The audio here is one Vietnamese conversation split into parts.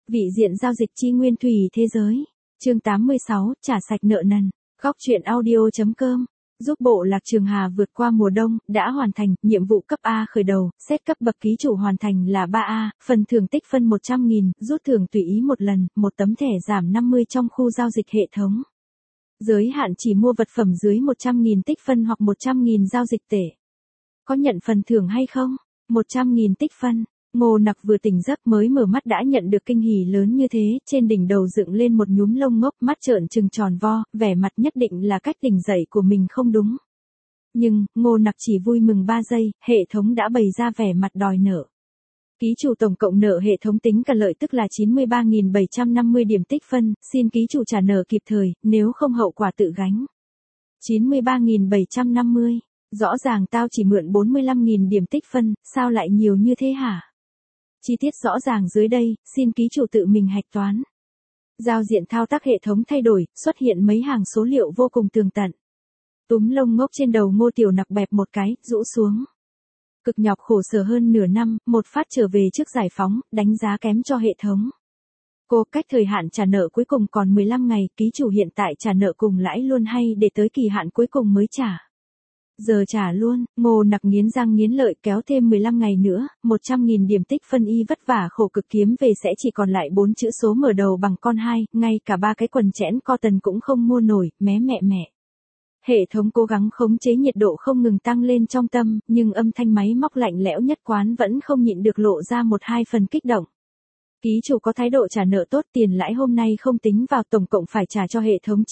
Vị diện giao dịch chi nguyên thủy thế giới. Chương 86, trả sạch nợ nần. Góc truyện audio.com. Giúp bộ lạc Trường Hà vượt qua mùa đông, đã hoàn thành, nhiệm vụ cấp A khởi đầu, xét cấp bậc ký chủ hoàn thành là 3A, phần thưởng tích phân 100.000, rút thưởng tùy ý một lần, một tấm thẻ giảm 50 trong khu giao dịch hệ thống. Giới hạn chỉ mua vật phẩm dưới 100.000 tích phân hoặc 100.000 giao dịch tệ. Có nhận phần thưởng hay không? 100.000 tích phân. Ngô Nặc vừa tỉnh giấc mới mở mắt đã nhận được kinh hỉ lớn như thế, trên đỉnh đầu dựng lên một nhúm lông ngốc, mắt trợn trừng tròn vo, vẻ mặt nhất định là cách tỉnh dậy của mình không đúng. Nhưng, Ngô Nặc chỉ vui mừng 3 giây, hệ thống đã bày ra vẻ mặt đòi nợ. Ký chủ tổng cộng nợ hệ thống tính cả lợi tức là 93.750 điểm tích phân, xin ký chủ trả nợ kịp thời, nếu không hậu quả tự gánh. 93.750, rõ ràng tao chỉ mượn 45.000 điểm tích phân, sao lại nhiều như thế hả? Chi tiết rõ ràng dưới đây, xin ký chủ tự mình hạch toán. Giao diện thao tác hệ thống thay đổi, xuất hiện mấy hàng số liệu vô cùng tường tận. Túm lông ngốc trên đầu Ngô Tiểu Nặc bẹp một cái, rũ xuống. Cực nhọc khổ sở hơn nửa năm, một phát trở về trước giải phóng, đánh giá kém cho hệ thống. Cô cách thời hạn trả nợ cuối cùng còn 15 ngày, ký chủ hiện tại trả nợ cùng lãi luôn hay để tới kỳ hạn cuối cùng mới trả? Giờ trả luôn. Ngô Nặc nghiến răng nghiến lợi kéo thêm 15 ngày nữa, 100.000 điểm tích phân y vất vả khổ cực kiếm về sẽ chỉ còn lại 4 chữ số mở đầu bằng con 2, ngay cả 3 cái quần chẽn cotton cũng không mua nổi, mé mẹ. Hệ thống cố gắng khống chế nhiệt độ không ngừng tăng lên trong tâm, nhưng âm thanh máy móc lạnh lẽo nhất quán vẫn không nhịn được lộ ra 1-2 phần kích động. Ký chủ có thái độ trả nợ tốt, tiền lãi hôm nay không tính vào, tổng cộng phải trả cho hệ thống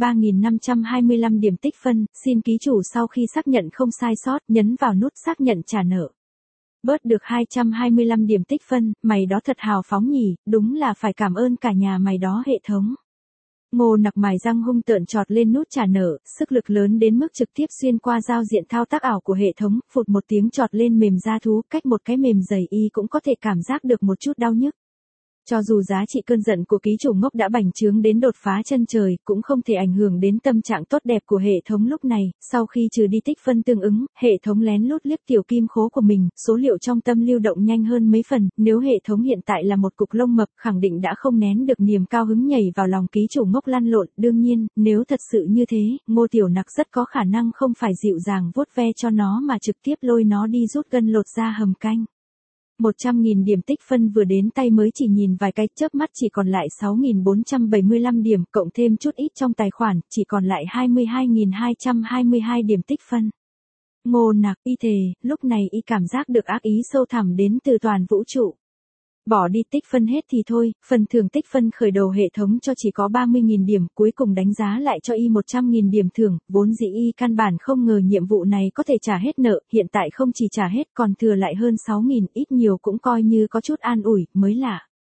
93.525 điểm tích phân, xin ký chủ sau khi xác nhận không sai sót, nhấn vào nút xác nhận trả nợ. Bớt được 225 điểm tích phân, mày đó thật hào phóng nhỉ, đúng là phải cảm ơn cả nhà mày đó hệ thống. Ngô Nặc mài răng hung tợn chọt lên nút trả nợ, sức lực lớn đến mức trực tiếp xuyên qua giao diện thao tác ảo của hệ thống, phụt một tiếng chọt lên mềm da thú, cách một cái mềm dày y cũng có thể cảm giác được một chút đau nhức. Cho dù giá trị cơn giận của ký chủ ngốc đã bành trướng đến đột phá chân trời, cũng không thể ảnh hưởng đến tâm trạng tốt đẹp của hệ thống lúc này. Sau khi trừ đi tích phân tương ứng, hệ thống lén lút liếc tiểu kim khố của mình, số liệu trong tâm lưu động nhanh hơn mấy phần, nếu hệ thống hiện tại là một cục lông mập, khẳng định đã không nén được niềm cao hứng nhảy vào lòng ký chủ ngốc lăn lộn. Đương nhiên, nếu thật sự như thế, Ngô Tiểu Nặc rất có khả năng không phải dịu dàng vuốt ve cho nó mà trực tiếp lôi nó đi rút gân lột ra hầm canh. 100.000 điểm tích phân vừa đến tay mới chỉ nhìn vài cái chớp mắt chỉ còn lại 6.475 điểm, cộng thêm chút ít trong tài khoản, chỉ còn lại 22.222 điểm tích phân. Ngô Nặc y thề, lúc này y cảm giác được ác ý sâu thẳm đến từ toàn vũ trụ. Bỏ đi tích phân hết thì thôi, phần thưởng tích phân khởi đầu hệ thống cho chỉ có 30.000 điểm, cuối cùng đánh giá lại cho y 100.000 điểm thưởng, vốn dĩ y căn bản không ngờ nhiệm vụ này có thể trả hết nợ, hiện tại không chỉ trả hết còn thừa lại hơn 6.000, ít nhiều cũng coi như có chút an ủi, mới lạ.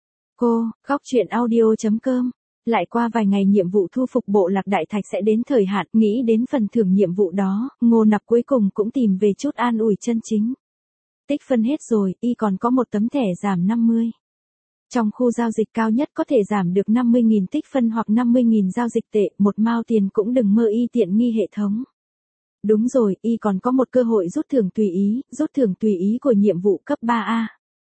Cô, góc truyện audio.com. Lại qua vài ngày nhiệm vụ thu phục bộ lạc đại thạch sẽ đến thời hạn, nghĩ đến phần thưởng nhiệm vụ đó, Ngô Nặc cuối cùng cũng tìm về chút an ủi chân chính. Tích phân hết rồi, y còn có một tấm thẻ giảm 50. Trong khu giao dịch cao nhất có thể giảm được 50.000 tích phân hoặc 50.000 giao dịch tệ, một mao tiền cũng đừng mơ y tiện nghi hệ thống. Đúng rồi, y còn có một cơ hội rút thưởng tùy ý của nhiệm vụ cấp 3A.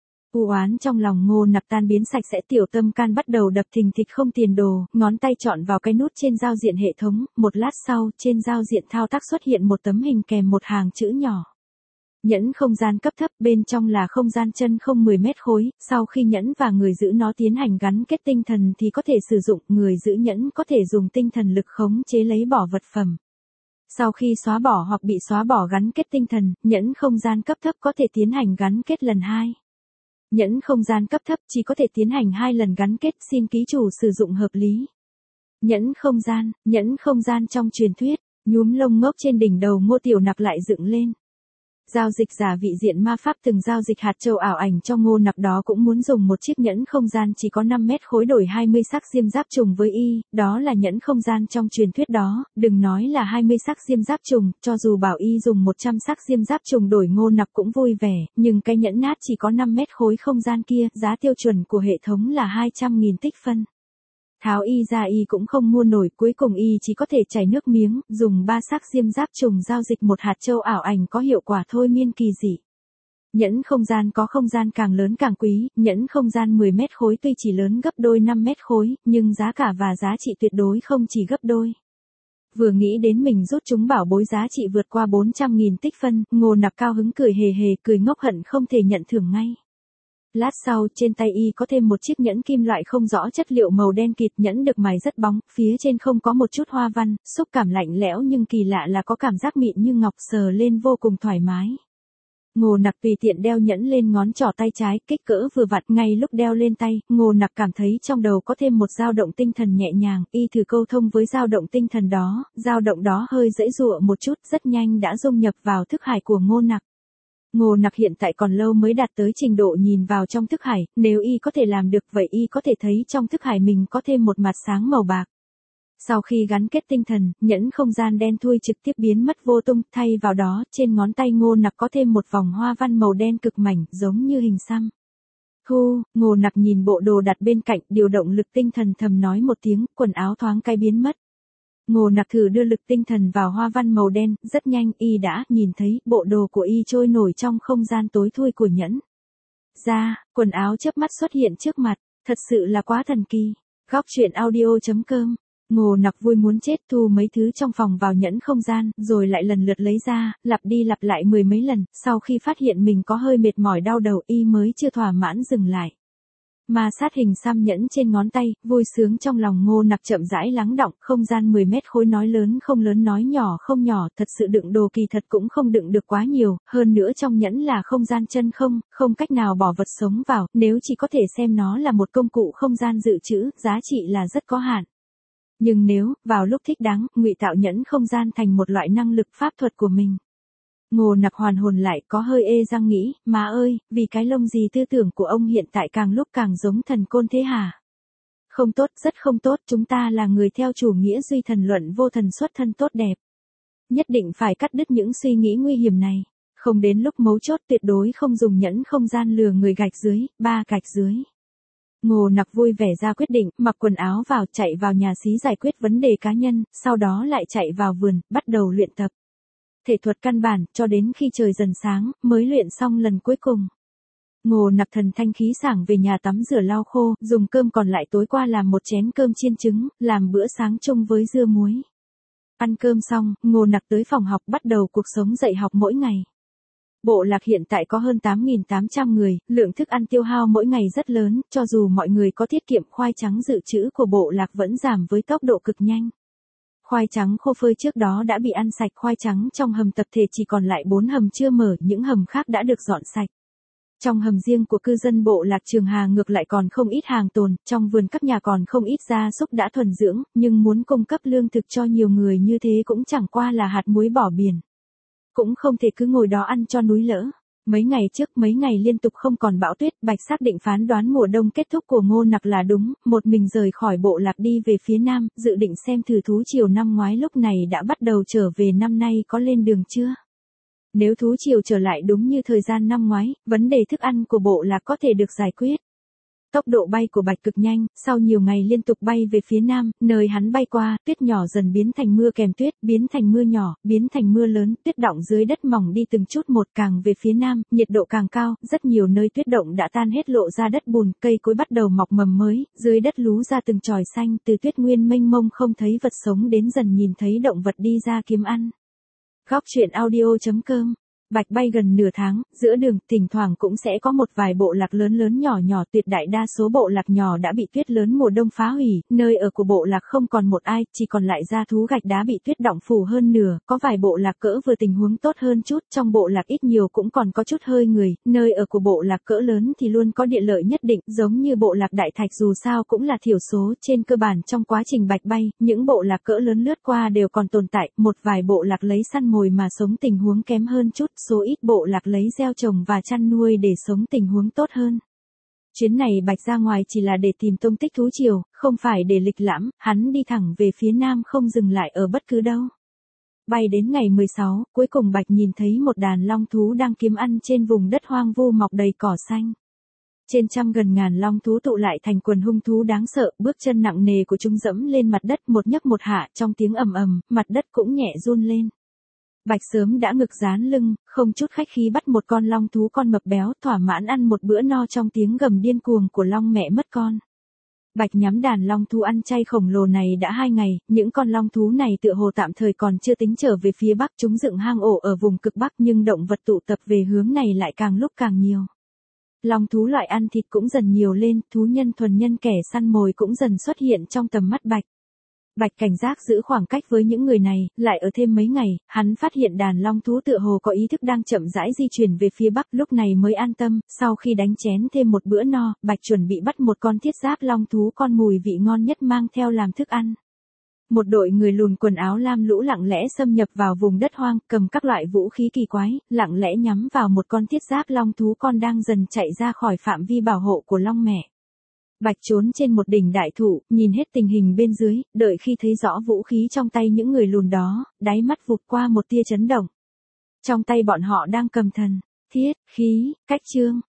U oán trong lòng Ngô Nặc tan biến sạch sẽ, tiểu tâm can bắt đầu đập thình thịch không tiền đồ, ngón tay chọn vào cái nút trên giao diện hệ thống, một lát sau, trên giao diện thao tác xuất hiện một tấm hình kèm một hàng chữ nhỏ. Nhẫn không gian cấp thấp, bên trong là không gian chân không 10 mét khối, sau khi nhẫn và người giữ nó tiến hành gắn kết tinh thần thì có thể sử dụng, người giữ nhẫn có thể dùng tinh thần lực khống chế lấy bỏ vật phẩm. Sau khi xóa bỏ hoặc bị xóa bỏ gắn kết tinh thần, nhẫn không gian cấp thấp có thể tiến hành gắn kết lần 2. Nhẫn không gian cấp thấp chỉ có thể tiến hành 2 lần gắn kết, xin ký chủ sử dụng hợp lý. Nhẫn không gian trong truyền thuyết, nhúm lông ngốc trên đỉnh đầu Ngô Tiểu Nặc lại dựng lên. Giao dịch giả vị diện ma pháp từng giao dịch hạt châu ảo ảnh cho Ngô Nặc đó cũng muốn dùng một chiếc nhẫn không gian chỉ có 5 mét khối đổi 20 sắc diêm giáp trùng với y, đó là nhẫn không gian trong truyền thuyết đó, đừng nói là 20 sắc diêm giáp trùng, cho dù bảo y dùng 100 sắc diêm giáp trùng đổi Ngô Nặc cũng vui vẻ, nhưng cái nhẫn nát chỉ có 5 mét khối không gian kia, giá tiêu chuẩn của hệ thống là 200.000 tích phân. Tháo y ra y cũng không mua nổi, cuối cùng y chỉ có thể chảy nước miếng, dùng 3 sắc diêm giáp trùng giao dịch một hạt châu ảo ảnh có hiệu quả thôi miên kỳ dị. Nhẫn không gian có không gian càng lớn càng quý, nhẫn không gian 10 mét khối tuy chỉ lớn gấp đôi 5 mét khối, nhưng giá cả và giá trị tuyệt đối không chỉ gấp đôi. Vừa nghĩ đến mình rút chúng bảo bối giá trị vượt qua 400.000 tích phân, Ngô Nặc cao hứng cười hề hề, cười ngốc hận không thể nhận thưởng ngay. Lát sau, trên tay y có thêm một chiếc nhẫn kim loại không rõ chất liệu màu đen kịt, nhẫn được mài rất bóng, phía trên không có một chút hoa văn, xúc cảm lạnh lẽo nhưng kỳ lạ là có cảm giác mịn như ngọc, sờ lên vô cùng thoải mái. Ngô Nặc tùy tiện đeo nhẫn lên ngón trỏ tay trái, kích cỡ vừa vặn, ngay lúc đeo lên tay, Ngô Nặc cảm thấy trong đầu có thêm một dao động tinh thần nhẹ nhàng, y thử câu thông với dao động tinh thần đó, dao động đó hơi giãy giụa một chút, rất nhanh đã dung nhập vào thức hải của Ngô Nặc. Ngô Nặc hiện tại còn lâu mới đạt tới trình độ nhìn vào trong thức hải, nếu y có thể làm được vậy y có thể thấy trong thức hải mình có thêm một mặt sáng màu bạc. Sau khi gắn kết tinh thần, nhẫn không gian đen thui trực tiếp biến mất vô tung, thay vào đó, trên ngón tay Ngô Nặc có thêm một vòng hoa văn màu đen cực mảnh, giống như hình xăm. Ngô Nặc nhìn bộ đồ đặt bên cạnh, điều động lực tinh thần thầm nói một tiếng, quần áo thoáng cái biến mất. Ngô Nặc thử đưa lực tinh thần vào hoa văn màu đen, rất nhanh y đã nhìn thấy bộ đồ của y trôi nổi trong không gian tối thui của nhẫn. Quần áo chớp mắt xuất hiện trước mặt, thật sự là quá thần kỳ. Góc truyện audio.com. Ngô Nặc vui muốn chết, thu mấy thứ trong phòng vào nhẫn không gian, rồi lại lần lượt lấy ra, lặp đi lặp lại 10 mấy lần, sau khi phát hiện mình có hơi mệt mỏi đau đầu y mới chưa thỏa mãn dừng lại. Ma sát hình xăm nhẫn trên ngón tay, vui sướng trong lòng Ngô Nặc chậm rãi lắng đọng, không gian 10 mét khối nói lớn không lớn nói nhỏ không nhỏ, thật sự đựng đồ kỳ thật cũng không đựng được quá nhiều, hơn nữa trong nhẫn là không gian chân không, không cách nào bỏ vật sống vào, nếu chỉ có thể xem nó là một công cụ không gian dự trữ, giá trị là rất có hạn. Nhưng nếu, vào lúc thích đáng, ngụy tạo nhẫn không gian thành một loại năng lực pháp thuật của mình. Ngô Nặc hoàn hồn lại, có hơi ê răng nghĩ, má ơi, vì cái lông gì tư tưởng của ông hiện tại càng lúc càng giống thần côn thế hả? Không tốt, rất không tốt, chúng ta là người theo chủ nghĩa duy thần luận vô thần xuất thân tốt đẹp. Nhất định phải cắt đứt những suy nghĩ nguy hiểm này. Không đến lúc mấu chốt tuyệt đối không dùng nhẫn không gian lừa người gạch dưới, 3 gạch dưới. Ngô Nặc vui vẻ ra quyết định, mặc quần áo vào, chạy vào nhà xí giải quyết vấn đề cá nhân, sau đó lại chạy vào vườn, bắt đầu luyện tập. Thể thuật căn bản, cho đến khi trời dần sáng, mới luyện xong lần cuối cùng. Ngô Nặc thần thanh khí sảng về nhà tắm rửa lau khô, dùng cơm còn lại tối qua làm một chén cơm chiên trứng, làm bữa sáng chung với dưa muối. Ăn cơm xong, Ngô Nặc tới phòng học bắt đầu cuộc sống dạy học mỗi ngày. Bộ lạc hiện tại có hơn 8.800 người, lượng thức ăn tiêu hao mỗi ngày rất lớn, cho dù mọi người có tiết kiệm, khoai trắng dự trữ của bộ lạc vẫn giảm với tốc độ cực nhanh. Khoai trắng khô phơi trước đó đã bị ăn sạch, khoai trắng trong hầm tập thể chỉ còn lại 4 hầm chưa mở, những hầm khác đã được dọn sạch. Trong hầm riêng của cư dân bộ lạc Trường Hà ngược lại còn không ít hàng tồn, trong vườn các nhà còn không ít gia súc đã thuần dưỡng, nhưng muốn cung cấp lương thực cho nhiều người như thế cũng chẳng qua là hạt muối bỏ biển. Cũng không thể cứ ngồi đó ăn cho núi lỡ. Mấy ngày liên tục không còn bão tuyết, Bạch xác định phán đoán mùa đông kết thúc của Ngô Nặc là đúng, một mình rời khỏi bộ lạc đi về phía nam, dự định xem thử thú triều năm ngoái lúc này đã bắt đầu trở về, năm nay có lên đường chưa? Nếu thú triều trở lại đúng như thời gian năm ngoái, vấn đề thức ăn của bộ lạc có thể được giải quyết. Tốc độ bay của Bạch cực nhanh, sau nhiều ngày liên tục bay về phía nam, nơi hắn bay qua, tuyết nhỏ dần biến thành mưa kèm tuyết, biến thành mưa nhỏ, biến thành mưa lớn, tuyết đọng dưới đất mỏng đi từng chút một, càng về phía nam, nhiệt độ càng cao, rất nhiều nơi tuyết động đã tan hết lộ ra đất bùn, cây cối bắt đầu mọc mầm mới, dưới đất lú ra từng chòi xanh, từ tuyết nguyên mênh mông không thấy vật sống đến dần nhìn thấy động vật đi ra kiếm ăn. Góc truyện audio.com. Bạch bay gần nửa tháng, giữa đường, thỉnh thoảng cũng sẽ có một vài bộ lạc lớn lớn nhỏ nhỏ, tuyệt đại đa số bộ lạc nhỏ đã bị tuyết lớn mùa đông phá hủy, nơi ở của bộ lạc không còn một ai, chỉ còn lại gia thú gạch đá bị tuyết đọng phủ hơn nửa, có vài bộ lạc cỡ vừa tình huống tốt hơn chút, trong bộ lạc ít nhiều cũng còn có chút hơi người, nơi ở của bộ lạc cỡ lớn thì luôn có địa lợi nhất định, giống như bộ lạc Đại Thạch dù sao cũng là thiểu số, trên cơ bản trong quá trình Bạch bay, những bộ lạc cỡ lớn lướt qua đều còn tồn tại, một vài bộ lạc lấy săn mồi mà sống tình huống kém hơn chút, số ít bộ lạc lấy gieo trồng và chăn nuôi để sống tình huống tốt hơn. Chuyến này Bạch ra ngoài chỉ là để tìm tung tích thú triều, không phải để lịch lãm, hắn đi thẳng về phía nam không dừng lại ở bất cứ đâu. Bay đến ngày 16, cuối cùng Bạch nhìn thấy một đàn long thú đang kiếm ăn trên vùng đất hoang vu mọc đầy cỏ xanh. Trên trăm gần ngàn long thú tụ lại thành quần hung thú đáng sợ, bước chân nặng nề của chúng dẫm lên mặt đất một nhấp một hạ, trong tiếng ầm ầm, mặt đất cũng nhẹ run lên. Bạch sớm đã ngực dán lưng, không chút khách khí bắt một con long thú con mập béo thỏa mãn ăn một bữa no trong tiếng gầm điên cuồng của long mẹ mất con. Bạch nhắm đàn long thú ăn chay khổng lồ này đã 2 ngày, những con long thú này tựa hồ tạm thời còn chưa tính trở về phía bắc, chúng dựng hang ổ ở vùng cực bắc nhưng động vật tụ tập về hướng này lại càng lúc càng nhiều. Long thú loại ăn thịt cũng dần nhiều lên, thú nhân thuần nhân kẻ săn mồi cũng dần xuất hiện trong tầm mắt Bạch. Bạch cảnh giác giữ khoảng cách với những người này, lại ở thêm mấy ngày, hắn phát hiện đàn long thú tựa hồ có ý thức đang chậm rãi di chuyển về phía bắc, lúc này mới an tâm, sau khi đánh chén thêm một bữa no, Bạch chuẩn bị bắt một con thiết giáp long thú con mùi vị ngon nhất mang theo làm thức ăn. Một đội người lùn quần áo lam lũ lặng lẽ xâm nhập vào vùng đất hoang, cầm các loại vũ khí kỳ quái, lặng lẽ nhắm vào một con thiết giáp long thú con đang dần chạy ra khỏi phạm vi bảo hộ của long mẹ. Bạch trốn trên một đỉnh đại thụ, nhìn hết tình hình bên dưới, đợi khi thấy rõ vũ khí trong tay những người lùn đó, đáy mắt vụt qua một tia chấn động. Trong tay bọn họ đang cầm thần, thiết, khí, cách chương.